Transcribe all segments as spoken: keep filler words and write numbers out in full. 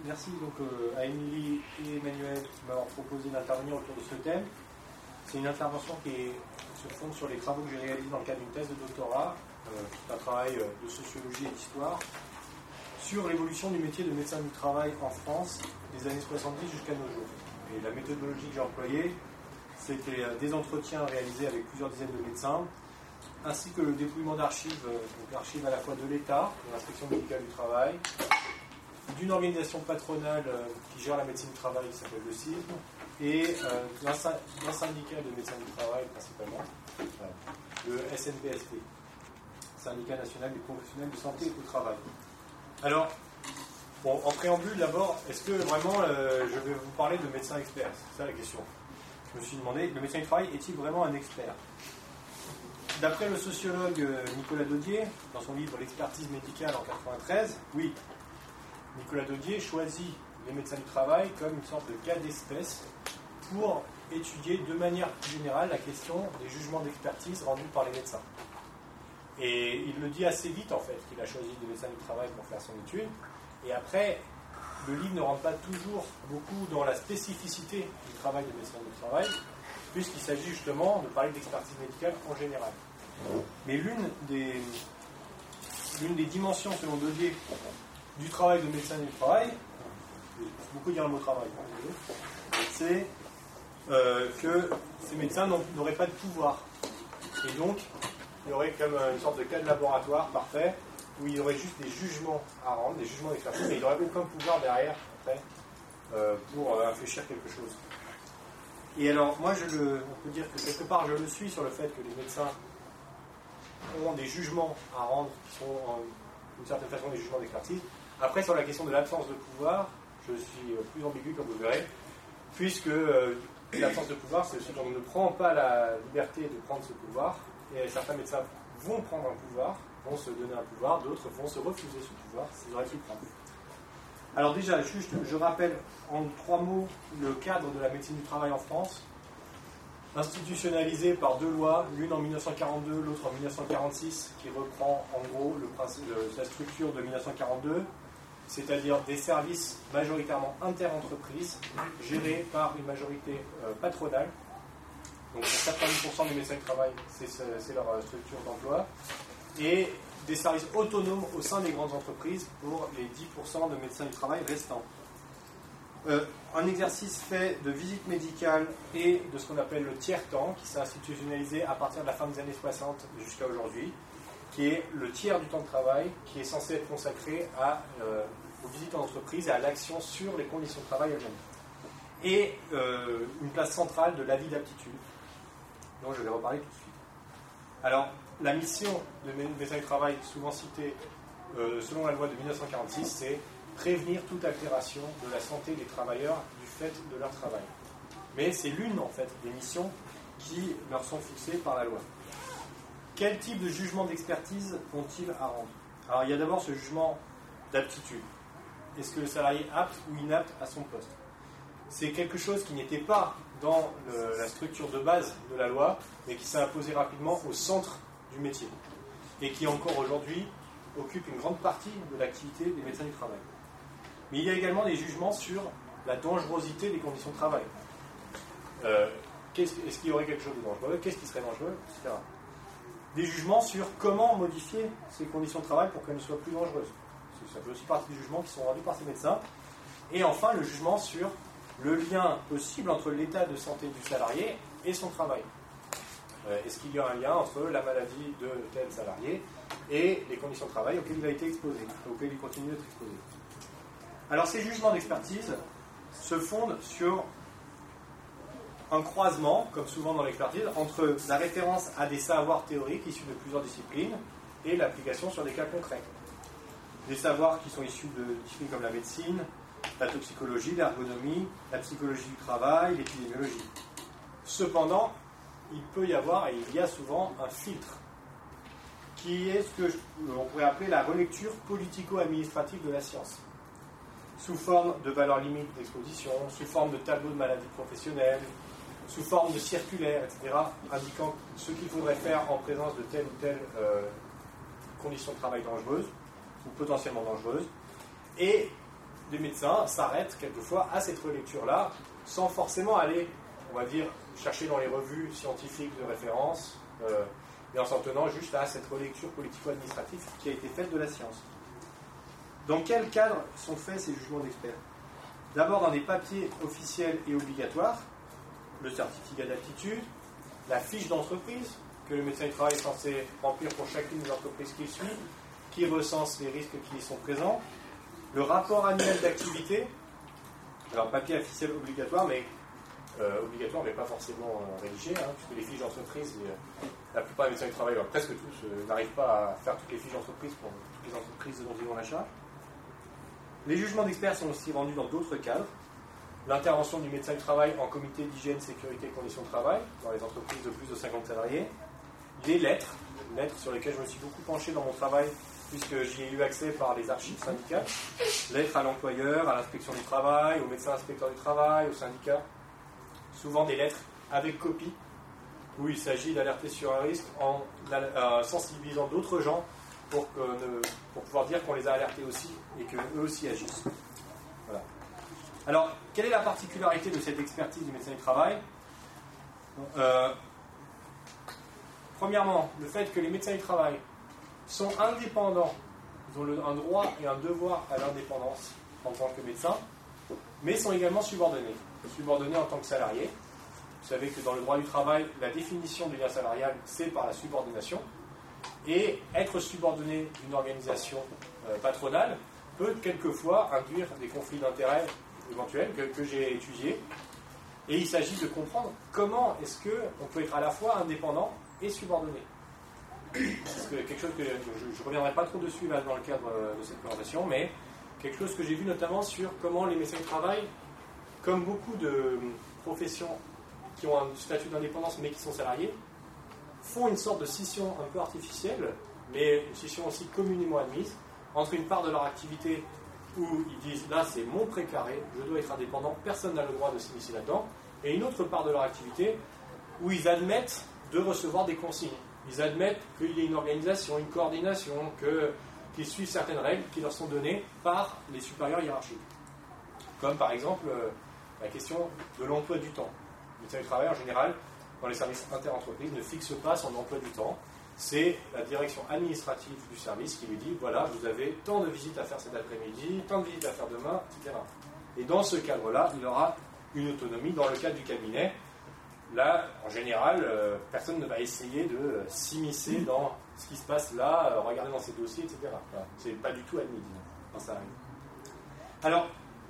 Merci donc euh, à Émilie et Emmanuel qui m'ont proposé d'intervenir autour de ce thème. C'est une intervention qui est, se fonde sur les travaux que j'ai réalisés dans le cadre d'une thèse de doctorat, euh, un travail de sociologie et d'histoire, sur l'évolution du métier de médecin du travail en France des années soixante-dix jusqu'à nos jours. Et la méthodologie que j'ai employée, c'était des entretiens réalisés avec plusieurs dizaines de médecins, ainsi que le dépouillement d'archives, donc archives à la fois de l'État, de l'inspection médicale du travail, d'une organisation patronale euh, qui gère la médecine du travail qui s'appelle le C I S M, et euh, d'un, d'un syndicat de médecins du travail principalement, euh, le S N P S T, Syndicat national des professionnels de santé au travail. Alors, bon, en préambule d'abord, est-ce que vraiment euh, je vais vous parler de médecin expert? C'est ça la question. Je me suis demandé, le médecin du travail est-il vraiment un expert? D'après le sociologue Nicolas Daudier, dans son livre L'expertise médicale en quatre-vingt-treize, oui, Nicolas Daudier choisit les médecins du travail comme une sorte de cas d'espèce pour étudier de manière plus générale la question des jugements d'expertise rendus par les médecins. Et il le dit assez vite en fait, qu'il a choisi des médecins du travail pour faire son étude. Et après, le livre ne rentre pas toujours beaucoup dans la spécificité du travail des médecins du travail, puisqu'il s'agit justement de parler d'expertise médicale en général. Mais l'une des, l'une des dimensions, selon Daudier, du travail de médecin du travail, il faut beaucoup dire le mot travail, c'est euh, que ces médecins n'auraient pas de pouvoir. Et donc, il y aurait comme une sorte de cas de laboratoire parfait, où il y aurait juste des jugements à rendre, des jugements d'expertise, mais il n'y aurait aucun pouvoir derrière, après, euh, pour euh, infléchir quelque chose. Et alors, moi, je le, on peut dire que quelque part, je le suis sur le fait que les médecins ont des jugements à rendre, qui sont en, d'une certaine façon des jugements d'expertise. Après, sur la question de l'absence de pouvoir, je suis plus ambigu, comme vous verrez, puisque euh, l'absence de pouvoir, c'est aussi qu'on ne prend pas la liberté de prendre ce pouvoir, et certains médecins vont prendre un pouvoir, vont se donner un pouvoir, d'autres vont se refuser ce pouvoir, s'ils auraient pu le prendre. Alors déjà, juste, je rappelle en trois mots le cadre de la médecine du travail en France, institutionnalisé par deux lois, l'une en mille neuf cent quarante-deux, l'autre en mille neuf cent quarante-six, qui reprend en gros le principe de la structure de mille neuf cent quarante-deux, c'est-à-dire des services majoritairement inter-entreprises, gérés par une majorité euh, patronale. Donc pour quatre-vingt-dix pour cent des médecins du travail, c'est, c'est leur structure d'emploi, et des services autonomes au sein des grandes entreprises pour les dix pour cent de médecins du travail restants. Euh, un exercice fait de visite médicale et de ce qu'on appelle le tiers-temps, qui s'est institutionnalisé à partir de la fin des années soixante jusqu'à aujourd'hui, qui est le tiers du temps de travail, qui est censé être consacré à, euh, aux visites en entreprise et à l'action sur les conditions de travail elles-mêmes. Et euh, une place centrale de l'avis d'aptitude, dont je vais reparler tout de suite. Alors, la mission de médecin du travail, souvent citée euh, selon la loi de mille neuf cent quarante-six, c'est prévenir toute altération de la santé des travailleurs du fait de leur travail. Mais c'est l'une, en fait, des missions qui leur sont fixées par la loi. Quel type de jugement d'expertise ont-ils à rendre? Alors, il y a d'abord ce jugement d'aptitude. Est-ce que le salarié est apte ou inapte à son poste? C'est quelque chose qui n'était pas dans le, la structure de base de la loi, mais qui s'est imposé rapidement au centre du métier, et qui encore aujourd'hui occupe une grande partie de l'activité des médecins du travail. Mais il y a également des jugements sur la dangerosité des conditions de travail. Euh, qu'est-ce, est-ce qu'il y aurait quelque chose de dangereux? Qu'est-ce qui serait dangereux, et cetera. Des jugements sur comment modifier ces conditions de travail pour qu'elles ne soient plus dangereuses. Ça fait aussi partie des jugements qui sont rendus par ces médecins. Et enfin, le jugement sur le lien possible entre l'état de santé du salarié et son travail. Euh, est-ce qu'il y a un lien entre la maladie de tel salarié et les conditions de travail auxquelles il a été exposé, auxquelles il continue d'être exposé? Alors ces jugements d'expertise se fondent sur un croisement, comme souvent dans l'expertise, entre la référence à des savoirs théoriques issus de plusieurs disciplines et l'application sur des cas concrets. Des savoirs qui sont issus de disciplines comme la médecine, la toxicologie, l'ergonomie, la psychologie du travail, l'épidémiologie. Cependant, il peut y avoir, et il y a souvent, un filtre, qui est ce que l'on pourrait appeler la relecture politico-administrative de la science, sous forme de valeurs limites d'exposition, sous forme de tableaux de maladies professionnelles, sous forme de circulaires, et cetera, indiquant ce qu'il faudrait faire en présence de telle ou telle euh, condition de travail dangereuse, ou potentiellement dangereuse. Et des médecins s'arrêtent quelquefois à cette relecture-là, sans forcément aller, on va dire, chercher dans les revues scientifiques de référence, euh, et en s'en tenant juste à cette relecture politico-administrative qui a été faite de la science. Dans quel cadre sont faits ces jugements d'experts? D'abord dans des papiers officiels et obligatoires, le certificat d'aptitude, la fiche d'entreprise que le médecin du travail est censé remplir pour chacune des entreprises qu'il suit, qui recense les risques qui y sont présents, le rapport annuel d'activité, alors papier officiel obligatoire, mais euh, obligatoire mais pas forcément euh, rédigé, hein, puisque les fiches d'entreprise, euh, la plupart des médecins du travail, alors, presque tous, euh, n'arrivent pas à faire toutes les fiches d'entreprise pour toutes les entreprises dont ils ont la charge. Les jugements d'experts sont aussi rendus dans d'autres cadres. L'intervention du médecin du travail en comité d'hygiène, sécurité et conditions de travail dans les entreprises de plus de cinquante salariés. Les lettres, lettres sur lesquelles je me suis beaucoup penché dans mon travail puisque j'y ai eu accès par les archives syndicales. Lettres à l'employeur, à l'inspection du travail, au médecin inspecteur du travail, au syndicat. Souvent des lettres avec copie où il s'agit d'alerter sur un risque en euh, sensibilisant d'autres gens pour, que, ne, pour pouvoir dire qu'on les a alertés aussi et qu'eux aussi agissent. Voilà. Alors, quelle est la particularité de cette expertise du médecin du travail? euh, Premièrement, le fait que les médecins du travail sont indépendants, ils ont le, un droit et un devoir à l'indépendance en tant que médecins, mais sont également subordonnés. Subordonnés en tant que salariés. Vous savez que dans le droit du travail, la définition du lien salarial, c'est par la subordination. Et être subordonné d'une organisation euh, patronale peut quelquefois induire des conflits d'intérêts éventuels que, que j'ai étudiés. Et il s'agit de comprendre comment est-ce qu'on peut être à la fois indépendant et subordonné. C'est quelque chose que je ne reviendrai pas trop dessus là, dans le cadre de cette présentation, mais quelque chose que j'ai vu notamment sur comment les médecins du travail, comme beaucoup de professions qui ont un statut d'indépendance mais qui sont salariés, font une sorte de scission un peu artificielle, mais une scission aussi communément admise, entre une part de leur activité où ils disent là c'est mon précaré, je dois être indépendant, personne n'a le droit de s'immiscer là-dedans, et une autre part de leur activité où ils admettent de recevoir des consignes. Ils admettent qu'il y ait une organisation, une coordination, que, qu'ils suivent certaines règles qui leur sont données par les supérieurs hiérarchiques. Comme par exemple euh, la question de l'emploi du temps. Le médecin du travail en général, dans les services interentreprises, ne fixe pas son emploi du temps. C'est la direction administrative du service qui lui dit voilà, vous avez tant de visites à faire cet après-midi, tant de visites à faire demain, et cetera. Et dans ce cadre-là, il aura une autonomie dans le cadre du cabinet. Là, en général, euh, personne ne va essayer de euh, s'immiscer dans ce qui se passe là, euh, regarder dans ses dossiers, et cetera. Voilà. C'est pas du tout admis, disons, quand ça arrive. Alors,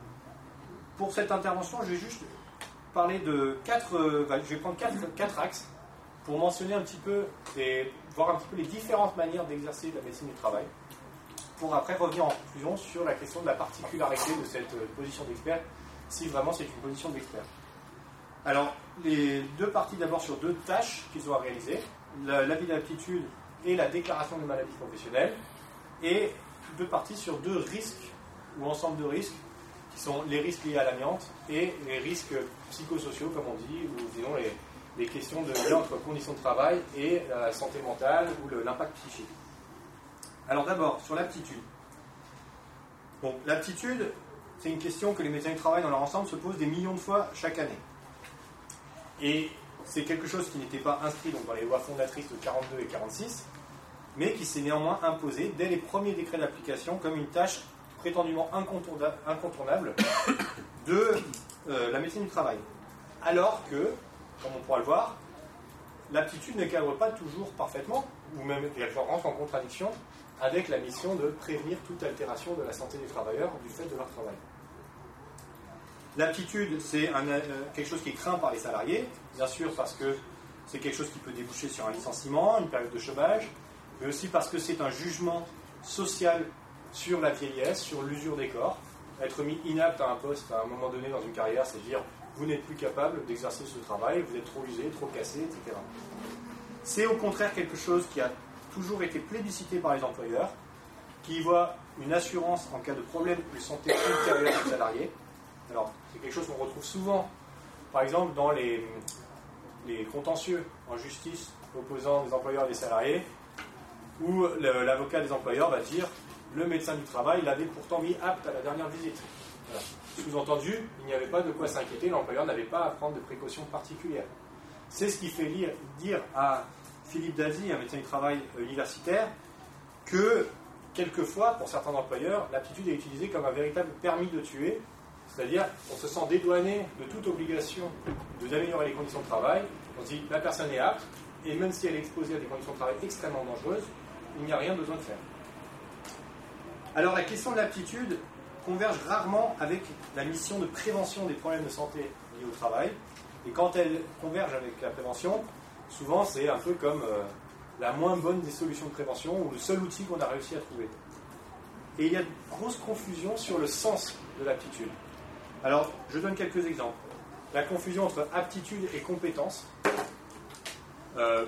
pour cette intervention, je vais juste parler de quatre, euh, je vais prendre quatre, quatre axes pour mentionner un petit peu et voir un petit peu les différentes manières d'exercer la médecine du travail, pour après revenir en conclusion sur la question de la particularité de cette euh, position d'expert, si vraiment c'est une position d'expert. Alors, les deux parties d'abord sur deux tâches qu'ils ont à réaliser, l'avis d'aptitude et la déclaration de maladie professionnelle, et deux parties sur deux risques, ou ensemble de risques, qui sont les risques liés à l'amiante et les risques psychosociaux, comme on dit, ou disons les, les questions de lien entre conditions de travail et la santé mentale ou le, l'impact psychique. Alors d'abord, sur l'aptitude. Bon, l'aptitude, c'est une question que les médecins du travail dans leur ensemble se posent des millions de fois chaque année. Et c'est quelque chose qui n'était pas inscrit donc, dans les lois fondatrices de quarante-deux et quarante-six, mais qui s'est néanmoins imposé dès les premiers décrets d'application comme une tâche prétendument incontournable de euh, la médecine du travail. Alors que, comme on pourra le voir, l'aptitude ne cadre pas toujours parfaitement, ou même elle rentre en contradiction avec la mission de prévenir toute altération de la santé des travailleurs du fait de leur travail. L'aptitude, c'est un, euh, quelque chose qui est craint par les salariés, bien sûr parce que c'est quelque chose qui peut déboucher sur un licenciement, une période de chômage, mais aussi parce que c'est un jugement social sur la vieillesse, sur l'usure des corps. Être mis inapte à un poste à un moment donné dans une carrière, c'est dire vous n'êtes plus capable d'exercer ce travail, vous êtes trop usé, trop cassé, et cetera. C'est au contraire quelque chose qui a toujours été plébiscité par les employeurs, qui y voient une assurance en cas de problème de santé ultérieure du salarié. Alors, c'est quelque chose qu'on retrouve souvent, par exemple, dans les, les contentieux en justice opposant des employeurs et des salariés, où le, l'avocat des employeurs va dire le médecin du travail l'avait pourtant mis apte à la dernière visite. Voilà. Sous-entendu, il n'y avait pas de quoi s'inquiéter, l'employeur n'avait pas à prendre de précautions particulières. C'est ce qui fait lire, dire à Philippe Dazy, un médecin du travail universitaire, que quelquefois, pour certains employeurs, l'aptitude est utilisée comme un véritable permis de tuer, c'est-à-dire on se sent dédouané de toute obligation d'améliorer les conditions de travail, on se dit la personne est apte, et même si elle est exposée à des conditions de travail extrêmement dangereuses, il n'y a rien besoin de faire. Alors la question de l'aptitude converge rarement avec la mission de prévention des problèmes de santé liés au travail, et quand elle converge avec la prévention, souvent c'est un peu comme euh, la moins bonne des solutions de prévention, ou le seul outil qu'on a réussi à trouver. Et il y a de grosses confusions sur le sens de l'aptitude. Alors, je donne quelques exemples. La confusion entre aptitude et compétence. Euh,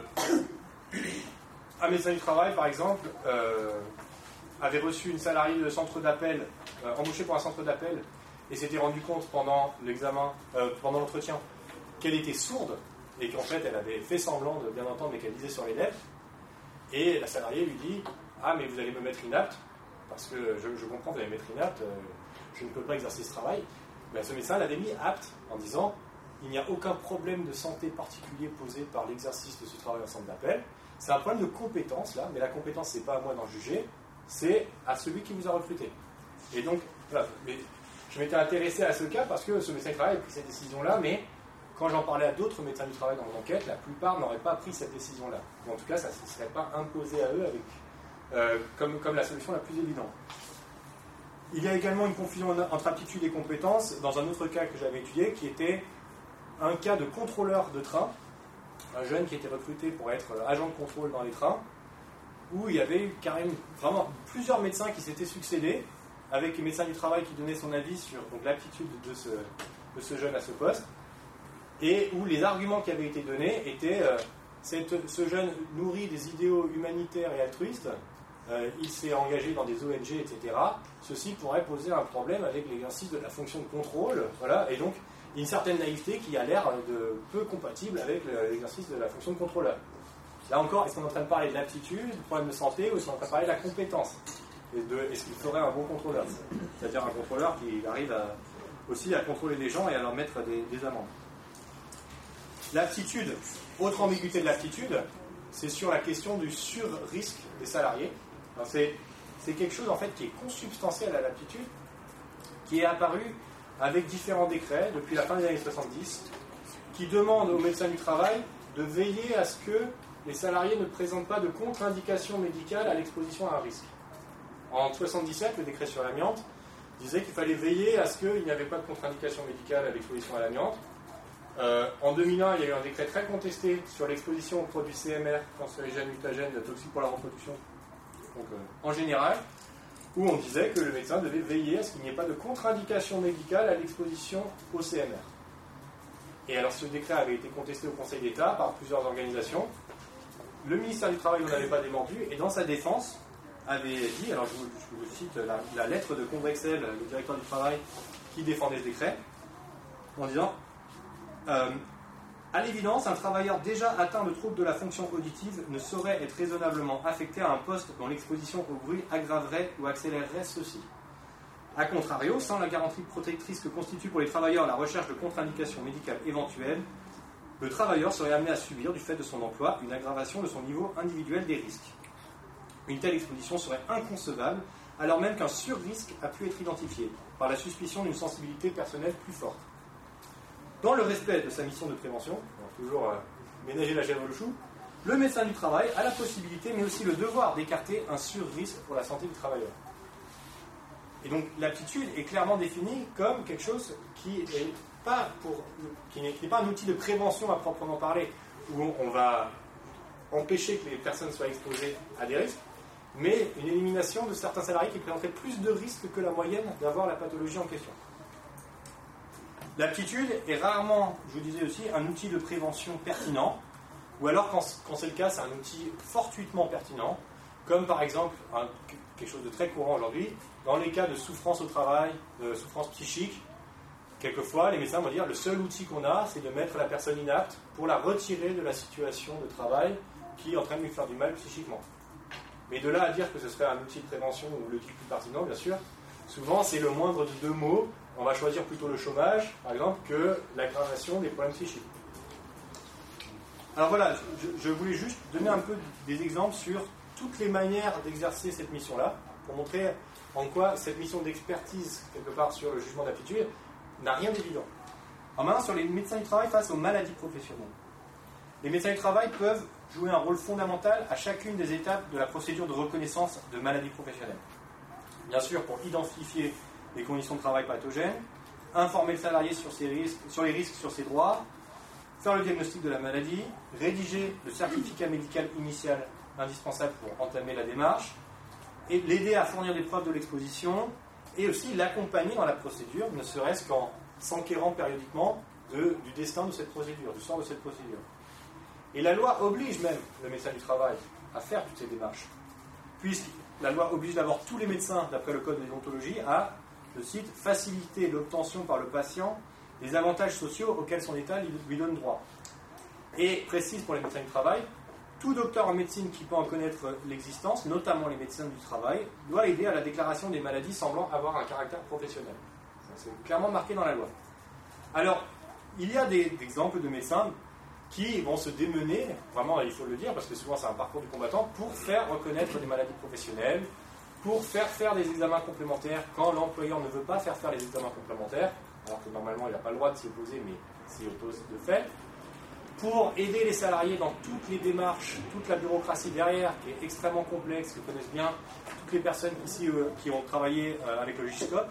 un médecin du travail, par exemple, euh, avait reçu une salariée de centre d'appel, euh, embauchée pour un centre d'appel, et s'était rendu compte pendant l'examen, euh, pendant l'entretien, qu'elle était sourde, et qu'en fait, elle avait fait semblant de bien entendre, mais qu'elle disait sur les lèvres. Et la salariée lui dit « Ah, mais vous allez me mettre inapte, parce que je, je comprends, vous allez me mettre inapte, euh, je ne peux pas exercer ce travail. » Ben, ce médecin l'avait mis apte en disant « Il n'y a aucun problème de santé particulier posé par l'exercice de ce travail en centre d'appel. C'est un problème de compétence, là, mais la compétence, ce n'est pas à moi d'en juger, c'est à celui qui vous a recruté. » Et donc, voilà, mais je m'étais intéressé à ce cas parce que ce médecin du travail a pris cette décision-là, mais quand j'en parlais à d'autres médecins du travail dans mon enquête, la plupart n'auraient pas pris cette décision-là. Ou en tout cas, ça ne serait pas imposé à eux avec, euh, comme, comme la solution la plus évidente. Il y a également une confusion entre aptitude et compétence dans un autre cas que j'avais étudié, qui était un cas de contrôleur de train, un jeune qui était recruté pour être agent de contrôle dans les trains, où il y avait eu carrément vraiment plusieurs médecins qui s'étaient succédés, avec un médecin du travail qui donnait son avis sur l'aptitude de ce, de ce jeune à ce poste, et où les arguments qui avaient été donnés étaient euh, cette, ce jeune nourrit des idéaux humanitaires et altruistes, euh, il s'est engagé dans des O N G, et cetera. Ceci pourrait poser un problème avec l'exercice de la fonction de contrôle, voilà, et donc il y a une certaine naïveté qui a l'air de peu compatible avec l'exercice de la fonction de contrôleur. Là encore, est-ce qu'on est en train de parler de l'aptitude, du problème de santé, ou est-ce qu'on est en train de parler de la compétence? Et de, est-ce qu'il ferait un bon contrôleur? C'est-à-dire un contrôleur qui arrive à, aussi à contrôler les gens et à leur mettre des, des amendes. L'aptitude, autre ambiguïté de l'aptitude, c'est sur la question du sur-risque des salariés. Alors c'est, c'est quelque chose en fait qui est consubstantiel à l'aptitude, qui est apparu avec différents décrets depuis la fin des années soixante-dix, qui demandent aux médecins du travail de veiller à ce que les salariés ne présentent pas de contre-indication médicale à l'exposition à un risque. En soixante-dix-sept, le décret sur l'amiante disait qu'il fallait veiller à ce qu'il n'y avait pas de contre-indication médicale à l'exposition à l'amiante. Euh, en deux mille un, il y a eu un décret très contesté sur l'exposition aux produits C M R, cancérigènes, mutagènes, toxiques pour la reproduction, donc, euh, en général, où on disait que le médecin devait veiller à ce qu'il n'y ait pas de contre-indication médicale à l'exposition au C M R. Et alors ce décret avait été contesté au Conseil d'État par plusieurs organisations. Le ministère du Travail n'en avait pas démenti, et dans sa défense avait dit, alors je vous, je vous cite la, la lettre de Combrexel, le directeur du travail, qui défendait ce décret, en disant euh, à l'évidence, un travailleur déjà atteint de troubles de la fonction auditive ne saurait être raisonnablement affecté à un poste dont l'exposition au bruit aggraverait ou accélérerait ceci. A contrario, sans la garantie protectrice que constitue pour les travailleurs la recherche de contre-indications médicales éventuelles, le travailleur serait amené à subir, du fait de son emploi, une aggravation de son niveau individuel des risques. Une telle exposition serait inconcevable, alors même qu'un sur-risque a pu être identifié, par la suspicion d'une sensibilité personnelle plus forte. Dans le respect de sa mission de prévention, toujours euh, ménager la gèvre le chou, le médecin du travail a la possibilité, mais aussi le devoir d'écarter un sur-risque pour la santé du travailleur. Et donc l'aptitude est clairement définie comme quelque chose qui est pas pour, qui n'est, qui n'est pas un outil de prévention à proprement parler, où on, on va empêcher que les personnes soient exposées à des risques, mais une élimination de certains salariés qui présenteraient plus de risques que la moyenne d'avoir la pathologie en question. L'aptitude est rarement, je vous disais aussi, un outil de prévention pertinent, ou alors quand, quand c'est le cas, c'est un outil fortuitement pertinent, comme par exemple, un, quelque chose de très courant aujourd'hui, dans les cas de souffrance au travail, de souffrance psychique, quelquefois les médecins vont dire le seul outil qu'on a, c'est de mettre la personne inapte pour la retirer de la situation de travail qui est en train de lui faire du mal psychiquement. Mais de là à dire que ce serait un outil de prévention ou l'outil le plus pertinent, bien sûr, souvent c'est le moindre de deux mots on va choisir plutôt le chômage, par exemple, que l'aggravation des problèmes psychiques. Alors voilà, je, je voulais juste donner un peu des exemples sur toutes les manières d'exercer cette mission-là, pour montrer en quoi cette mission d'expertise, quelque part sur le jugement d'aptitude, n'a rien d'évident. Alors maintenant, sur les médecins du travail face aux maladies professionnelles. Les médecins du travail peuvent jouer un rôle fondamental à chacune des étapes de la procédure de reconnaissance de maladies professionnelles. Bien sûr, pour identifier les conditions de travail pathogènes, informer le salarié sur, ses risques, sur les risques, sur ses droits, faire le diagnostic de la maladie, rédiger le certificat médical initial indispensable pour entamer la démarche, et l'aider à fournir des preuves de l'exposition, et aussi l'accompagner dans la procédure, ne serait-ce qu'en s'enquérant périodiquement de, du destin de cette procédure, du sort de cette procédure. Et la loi oblige même le médecin du travail à faire toutes ces démarches, puisque la loi oblige d'abord tous les médecins, d'après le code de déontologie, à, je cite, faciliter l'obtention par le patient des avantages sociaux auxquels son État lui donne droit. Et précise pour les médecins du travail, tout docteur en médecine qui peut en connaître l'existence, notamment les médecins du travail, doit aider à la déclaration des maladies semblant avoir un caractère professionnel. C'est clairement marqué dans la loi. Alors, il y a des, des exemples de médecins qui vont se démener, vraiment il faut le dire, parce que souvent c'est un parcours du combattant, pour faire reconnaître des maladies professionnelles, pour faire faire des examens complémentaires quand l'employeur ne veut pas faire faire les examens complémentaires, alors que normalement il n'a pas le droit de s'y opposer, mais s'y oppose de fait, pour aider les salariés dans toutes les démarches, toute la bureaucratie derrière, qui est extrêmement complexe, que connaissent bien toutes les personnes ici euh, qui ont travaillé euh, avec le Giscope.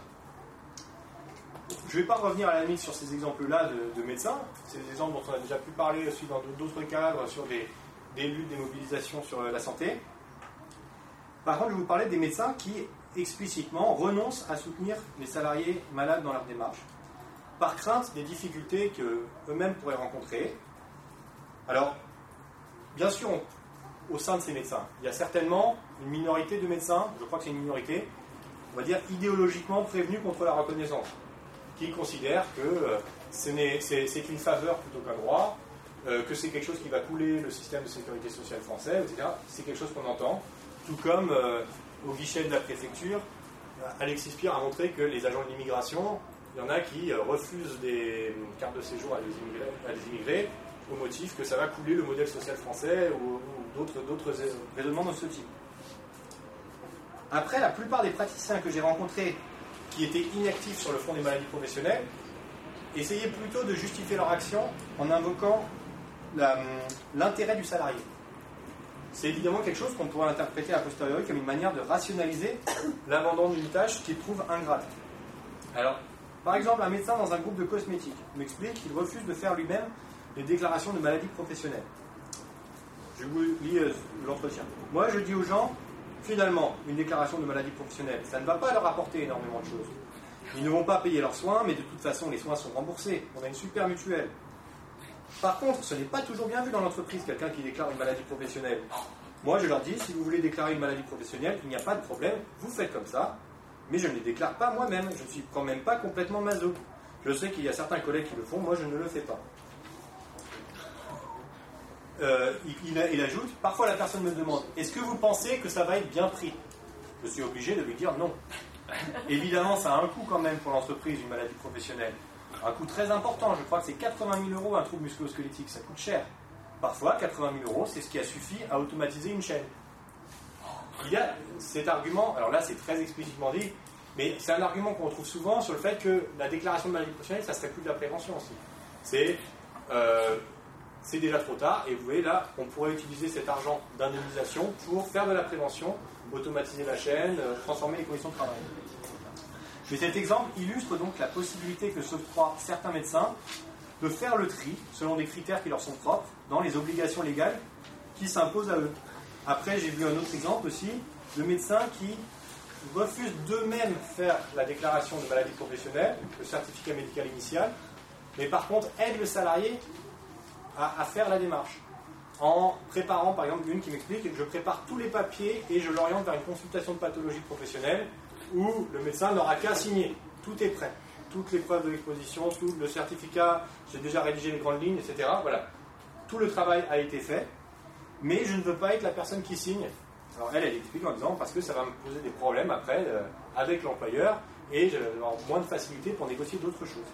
Je ne vais pas revenir à la limite sur ces exemples-là de, de médecins. C'est des exemples dont on a déjà pu parler aussi dans d'autres cadres sur des, des luttes, des mobilisations sur la santé. Par contre, je vais vous parler des médecins qui explicitement renoncent à soutenir les salariés malades dans leur démarche, par crainte des difficultés qu'eux-mêmes pourraient rencontrer. Alors, bien sûr, on, au sein de ces médecins, il y a certainement une minorité de médecins, je crois que c'est une minorité, on va dire idéologiquement prévenus contre la reconnaissance, qui considèrent que euh, c'est, c'est une faveur plutôt qu'un droit, euh, que c'est quelque chose qui va couler le système de sécurité sociale français, et cetera. C'est quelque chose qu'on entend. Tout comme euh, au guichet de la préfecture, Alexis Spire a montré que les agents de l'immigration, il y en a qui euh, refusent des cartes de séjour à des immigrés, à des immigrés au motif que ça va couler le modèle social français ou, ou d'autres, d'autres raisonnements de ce type. Après, la plupart des praticiens que j'ai rencontrés qui étaient inactifs sur le front des maladies professionnelles essayaient plutôt de justifier leur action en invoquant la, l'intérêt du salarié. C'est évidemment quelque chose qu'on pourrait interpréter a posteriori comme une manière de rationaliser l'abandon d'une tâche qu'ils trouvent ingrate. Alors, par exemple, un médecin dans un groupe de cosmétiques m'explique qu'il refuse de faire lui-même les déclarations de maladies professionnelles. Je vous lis euh, l'entretien. Moi, je dis aux gens, finalement, une déclaration de maladie professionnelle, ça ne va pas leur apporter énormément de choses. Ils ne vont pas payer leurs soins, mais de toute façon, les soins sont remboursés. On a une super mutuelle. Par contre, ce n'est pas toujours bien vu dans l'entreprise, quelqu'un qui déclare une maladie professionnelle. Moi, je leur dis, si vous voulez déclarer une maladie professionnelle, il n'y a pas de problème, vous faites comme ça, mais je ne les déclare pas moi-même. Je ne suis quand même pas complètement maso. Je sais qu'il y a certains collègues qui le font, moi je ne le fais pas. Euh, il, il, il ajoute, parfois la personne me demande, est-ce que vous pensez que ça va être bien pris? Je suis obligé de lui dire non. Évidemment, ça a un coût quand même pour l'entreprise, une maladie professionnelle. Un coût très important, je crois que c'est quatre-vingt mille euros un trouble musculo-squelettique, ça coûte cher. Parfois, quatre-vingt mille euros, c'est ce qui a suffi à automatiser une chaîne. Il y a cet argument, alors là c'est très explicitement dit, mais c'est un argument qu'on retrouve souvent sur le fait que la déclaration de maladie professionnelle, ça serait plus de la prévention aussi. C'est, euh, c'est déjà trop tard, et vous voyez là, on pourrait utiliser cet argent d'indemnisation pour faire de la prévention, automatiser la chaîne, euh, transformer les conditions de travail. Mais cet exemple illustre donc la possibilité que s'octroient certains médecins de faire le tri, selon des critères qui leur sont propres, dans les obligations légales qui s'imposent à eux. Après, j'ai vu un autre exemple aussi, de médecins qui refusent d'eux-mêmes faire la déclaration de maladie professionnelle, le certificat médical initial, mais par contre aident le salarié à, à faire la démarche. En préparant, par exemple, une qui m'explique que je prépare tous les papiers et je l'oriente vers une consultation de pathologie professionnelle où le médecin n'aura qu'à signer. Tout est prêt. Toutes les preuves de l'exposition, tout le certificat, j'ai déjà rédigé les grandes lignes, et cetera. Voilà. Tout le travail a été fait, mais je ne veux pas être la personne qui signe. Alors elle, elle explique en disant, parce que ça va me poser des problèmes après euh, avec l'employeur, et je vais avoir moins de facilité pour négocier d'autres choses.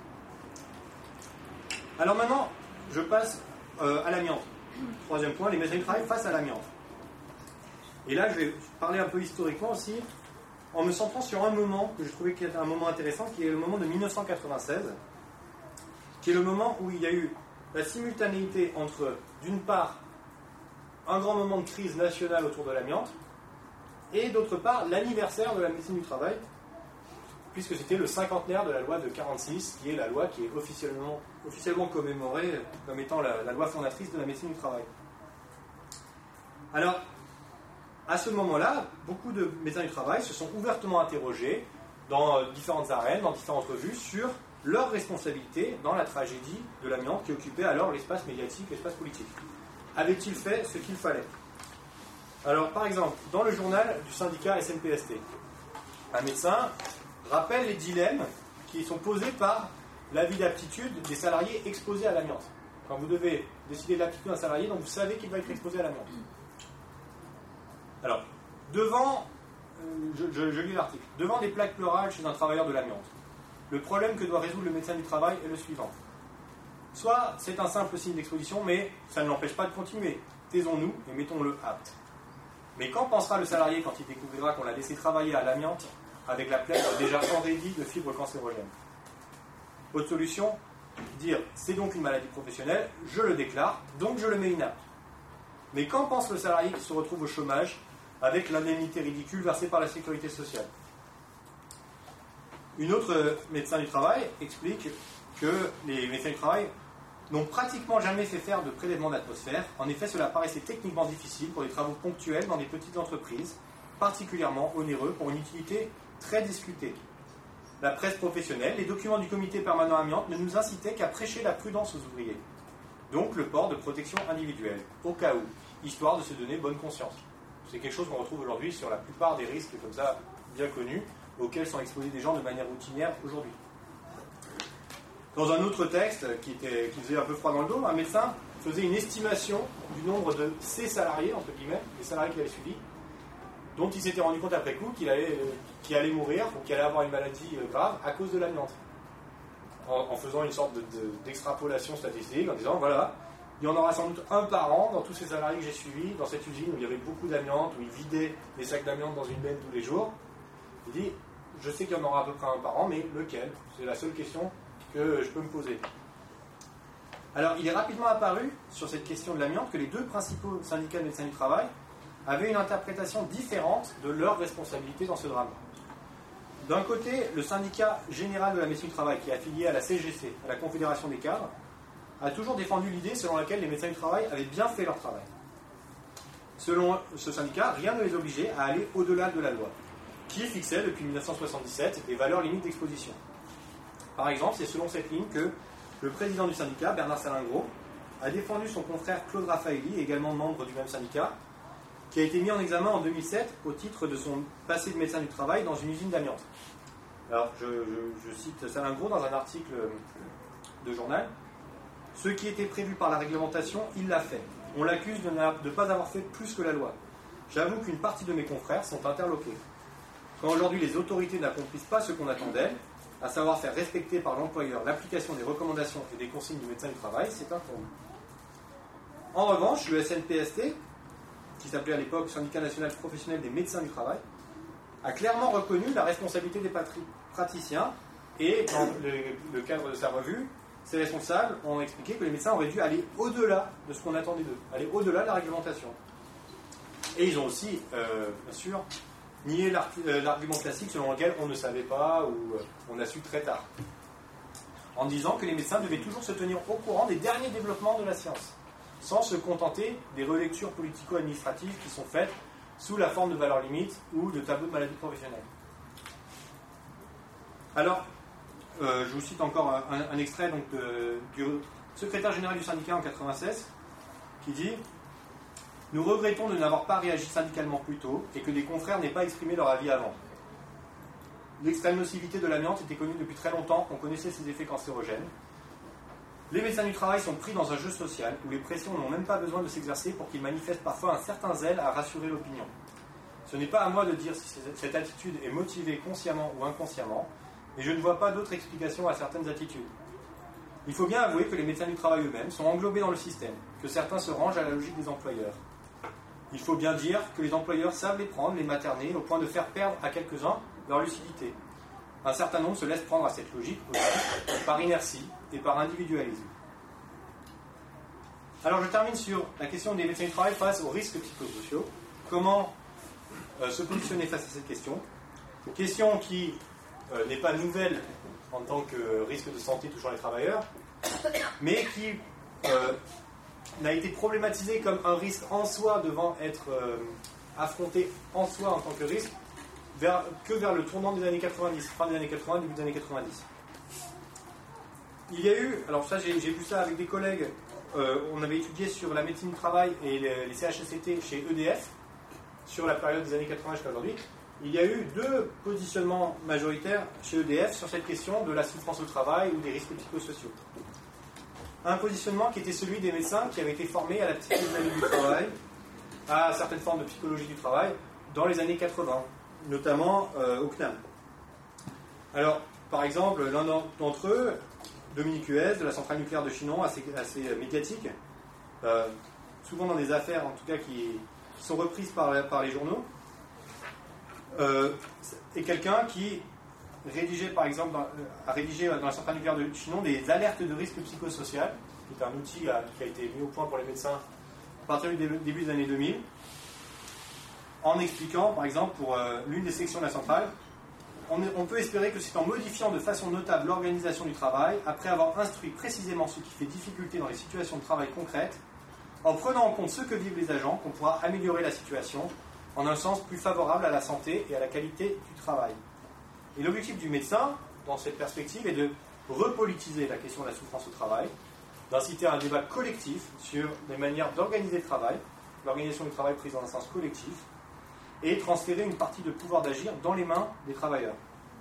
Alors maintenant, je passe euh, à l'amiante. Troisième point, les médecins du travail face à l'amiante. Et là, je vais parler un peu historiquement aussi, en me centrant sur un moment que je trouvais qui était un moment intéressant, qui est le moment de mille neuf cent quatre-vingt-seize, qui est le moment où il y a eu la simultanéité entre, d'une part, un grand moment de crise nationale autour de l'amiante, et d'autre part, l'anniversaire de la médecine du travail, puisque c'était le cinquantenaire de la loi de quarante-six, qui est la loi qui est officiellement, officiellement commémorée comme étant la, la loi fondatrice de la médecine du travail. Alors, à ce moment-là, beaucoup de médecins du travail se sont ouvertement interrogés dans euh, différentes arènes, dans différentes revues, sur leur responsabilité dans la tragédie de l'amiante qui occupait alors l'espace médiatique, l'espace politique. Avaient-ils fait ce qu'il fallait? Alors, par exemple, dans le journal du syndicat S N P S T, un médecin rappelle les dilemmes qui sont posés par l'avis d'aptitude des salariés exposés à l'amiante. Quand vous devez décider de l'aptitude d'un salarié, donc vous savez qu'il va être exposé à l'amiante. Alors, devant, euh, je, je, je lis l'article, devant des plaques pleurales chez un travailleur de l'amiante, le problème que doit résoudre le médecin du travail est le suivant. Soit c'est un simple signe d'exposition, mais ça ne l'empêche pas de continuer. Taisons-nous et mettons-le apte. Mais qu'en pensera le salarié quand il découvrira qu'on l'a laissé travailler à l'amiante avec la plaie déjà enraidie de fibres cancérogènes? Autre solution, dire c'est donc une maladie professionnelle, je le déclare, donc je le mets inapte. Mais qu'en pense le salarié qui se retrouve au chômage avec l'indemnité ridicule versée par la sécurité sociale? Une autre médecin du travail explique que les médecins du travail n'ont pratiquement jamais fait faire de prélèvement d'atmosphère. En effet, cela paraissait techniquement difficile pour des travaux ponctuels dans des petites entreprises, particulièrement onéreux pour une utilité très discutée. La presse professionnelle, les documents du comité permanent amiante ne nous incitaient qu'à prêcher la prudence aux ouvriers. Donc le port de protection individuelle, au cas où, histoire de se donner bonne conscience. C'est quelque chose qu'on retrouve aujourd'hui sur la plupart des risques comme ça bien connus, auxquels sont exposés des gens de manière routinière aujourd'hui. Dans un autre texte qui, était, qui faisait un peu froid dans le dos, un médecin faisait une estimation du nombre de ses salariés, entre guillemets, les salariés qu'il avait suivis, dont il s'était rendu compte après coup qu'il allait, qu'il allait mourir ou qu'il allait avoir une maladie grave à cause de l'amiante. En, en faisant une sorte de, de, d'extrapolation statistique, en disant, voilà, il y en aura sans doute un par an dans tous ces salariés que j'ai suivis, dans cette usine où il y avait beaucoup d'amiante, où ils vidaient les sacs d'amiante dans une benne tous les jours. Il dit, je sais qu'il y en aura à peu près un par an, mais lequel? C'est la seule question que je peux me poser. Alors, il est rapidement apparu, sur cette question de l'amiante, que les deux principaux syndicats de médecins du travail avaient une interprétation différente de leur responsabilité dans ce drame. D'un côté, le syndicat général de la médecine du travail, qui est affilié à la C G C, à la Confédération des cadres, a toujours défendu l'idée selon laquelle les médecins du travail avaient bien fait leur travail. Selon ce syndicat, rien ne les obligeait à aller au-delà de la loi, qui fixait depuis mille neuf cent soixante-dix-sept les valeurs limites d'exposition. Par exemple, c'est selon cette ligne que le président du syndicat, Bernard Salingro, a défendu son confrère Claude Raffaelli, également membre du même syndicat, qui a été mis en examen en deux mille sept au titre de son passé de médecin du travail dans une usine d'amiante. Alors, je, je, je cite Salingro dans un article de journal. « Ce qui était prévu par la réglementation, il l'a fait. On l'accuse de ne pas avoir fait plus que la loi. J'avoue qu'une partie de mes confrères sont interloqués. Quand aujourd'hui les autorités n'accomplissent pas ce qu'on attend d'elles, à savoir faire respecter par l'employeur l'application des recommandations et des consignes du médecin du travail, c'est un comble. » En revanche, le S N P S T, qui s'appelait à l'époque Syndicat national professionnel des médecins du travail, a clairement reconnu la responsabilité des praticiens et, dans le, le cadre de sa revue, ces responsables ont expliqué que les médecins auraient dû aller au-delà de ce qu'on attendait d'eux, aller au-delà de la réglementation. Et ils ont aussi, euh, bien sûr, nié l'argument classique selon lequel on ne savait pas ou on a su très tard, en disant que les médecins devaient toujours se tenir au courant des derniers développements de la science, sans se contenter des relectures politico-administratives qui sont faites sous la forme de valeurs limites ou de tableaux de maladies professionnelles. Alors, euh, je vous cite encore un, un extrait donc, de, du secrétaire général du syndicat en mille neuf cent quatre-vingt-seize, qui dit « Nous regrettons de n'avoir pas réagi syndicalement plus tôt et que des confrères n'aient pas exprimé leur avis avant. L'extrême nocivité de l'amiante était connue depuis très longtemps, on connaissait ses effets cancérogènes. Les médecins du travail sont pris dans un jeu social où les pressions n'ont même pas besoin de s'exercer pour qu'ils manifestent parfois un certain zèle à rassurer l'opinion. Ce n'est pas à moi de dire si cette attitude est motivée consciemment ou inconsciemment, mais je ne vois pas d'autre explication à certaines attitudes. Il faut bien avouer que les médecins du travail eux-mêmes sont englobés dans le système, que certains se rangent à la logique des employeurs. Il faut bien dire que les employeurs savent les prendre, les materner, au point de faire perdre à quelques-uns leur lucidité. Un certain nombre se laissent prendre à cette logique aussi, par inertie et par individualisme. Alors je termine sur la question des médecins du travail face aux risques psychosociaux. Comment euh, se positionner face à cette question? Question qui euh, n'est pas nouvelle en tant que risque de santé touchant les travailleurs, mais qui euh, n'a été problématisée comme un risque en soi devant être euh, affronté en soi en tant que risque vers, que vers le tournant des années quatre-vingt-dix, fin des années quatre-vingts, début des années quatre-vingt-dix. Il y a eu, alors ça j'ai, j'ai vu ça avec des collègues, euh, on avait étudié sur la médecine du travail et les, les C H S C T chez E D F, sur la période des années quatre-vingts jusqu'à aujourd'hui. Il y a eu deux positionnements majoritaires chez E D F sur cette question de la souffrance au travail ou des risques psychosociaux. Un positionnement qui était celui des médecins qui avaient été formés à la psychodynamique du travail, à certaines formes de psychologie du travail, dans les années quatre-vingts, notamment euh, au C N A M. Alors, par exemple, l'un d'entre eux, Dominique Huez, de la centrale nucléaire de Chinon, assez, assez médiatique, euh, souvent dans des affaires en tout cas qui, qui sont reprises par, par les journaux, Euh, et quelqu'un qui rédigeait, par exemple, dans, a rédigé dans la centrale nucléaire de Chinon des alertes de risque psychosocial, qui est un outil là, qui a été mis au point pour les médecins à partir du début des années deux mille, en expliquant, par exemple, pour euh, l'une des sections de la centrale, on, on peut espérer que c'est en modifiant de façon notable l'organisation du travail, après avoir instruit précisément ce qui fait difficulté dans les situations de travail concrètes, en prenant en compte ce que vivent les agents, qu'on pourra améliorer la situation en un sens plus favorable à la santé et à la qualité du travail. Et l'objectif du médecin, dans cette perspective, est de repolitiser la question de la souffrance au travail, d'inciter à un débat collectif sur les manières d'organiser le travail, l'organisation du travail prise dans un sens collectif, et transférer une partie de pouvoir d'agir dans les mains des travailleurs.